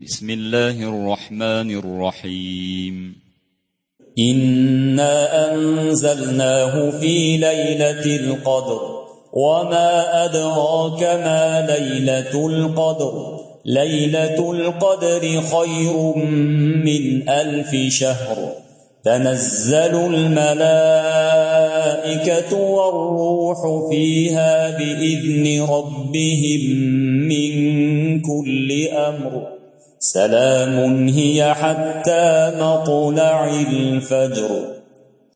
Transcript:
بسم الله الرحمن الرحيم إنا أنزلناه في ليلة القدر وما أدراك ما ليلة القدر ليلة القدر خير من 1000 شهر تنزل الملائكة والروح فيها بإذن ربهم من كل أمر سلام هي حتى مطلع الفجر.